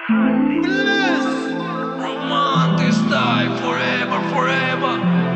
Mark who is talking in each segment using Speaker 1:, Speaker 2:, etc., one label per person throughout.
Speaker 1: Romantic style forever, forever.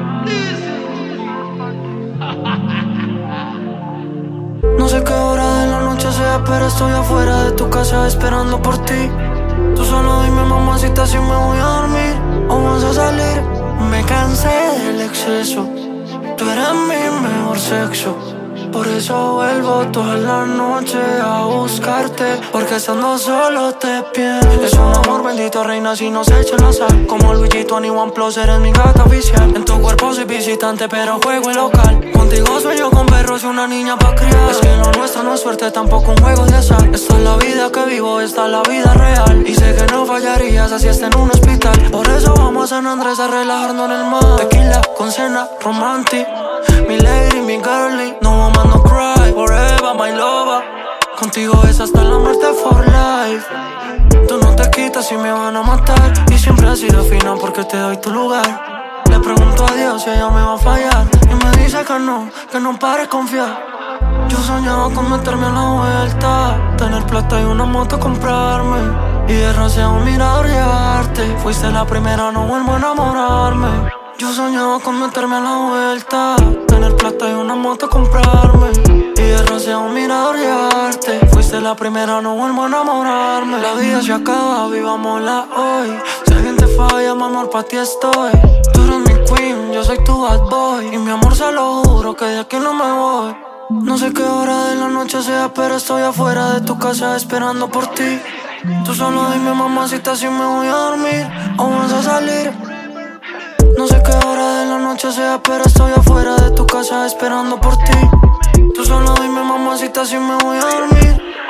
Speaker 2: No sé qué hora de la noche sea, pero estoy afuera de tu casa esperando por ti. Tú solo dime, mamacita, si me voy a dormir o vas a salir. Me cansé del exceso, tú eres mi mejor sexo. Por eso vuelvo toda la noche a buscarte, porque estando solo te pienso. Es un amor bendito, reina, si nos echa la sal. Como Luisito ni OnePlus, eres mi gata oficial. En tu cuerpo soy visitante, pero juego en local. Contigo sueño con perros y una niña pa' criar. Es que lo nuestro no es suerte, tampoco un juego de azar. Esta es la vida que vivo, esta es la vida real. Y sé que no fallarías así esté en un hospital. Por eso vamos a San Andrés a relajarnos en el mar. Tequila con cena, romantic. Mi lady, mi girlie, no woman no cry. Forever my lover. Contigo es hasta la muerte for life. Tú no te quitas y me van a matar. Y siempre has sido fina porque te doy tu lugar. Le pregunto a Dios si ella me va a fallar. Y me dice que no pare de confiar. Yo soñaba con meterme a la vuelta, tener plata y una moto comprarme, y de rocío un mirador llevarte. Fuiste la primera, no vuelvo a enamorarme. Yo soñaba con meterme a la vuelta, tener plata y una moto comprarme, y de rocío un mirador llevarte. Fuiste la primera, no vuelvo a enamorarme. La vida se acaba, vivámosla hoy. Si alguien te falla, mi amor, pa' ti estoy. Tú eres mi queen, yo soy tu bad boy. Y mi amor, se lo juro que de aquí no me voy. No sé qué hora de la noche sea, pero estoy afuera de tu casa esperando por ti. Tú solo dime, mamacita, si me voy a dormir o vas a salir. No sé qué hora de la noche sea, pero estoy afuera de tu casa esperando por ti. Tú solo dime, mamacita, si me voy a dormir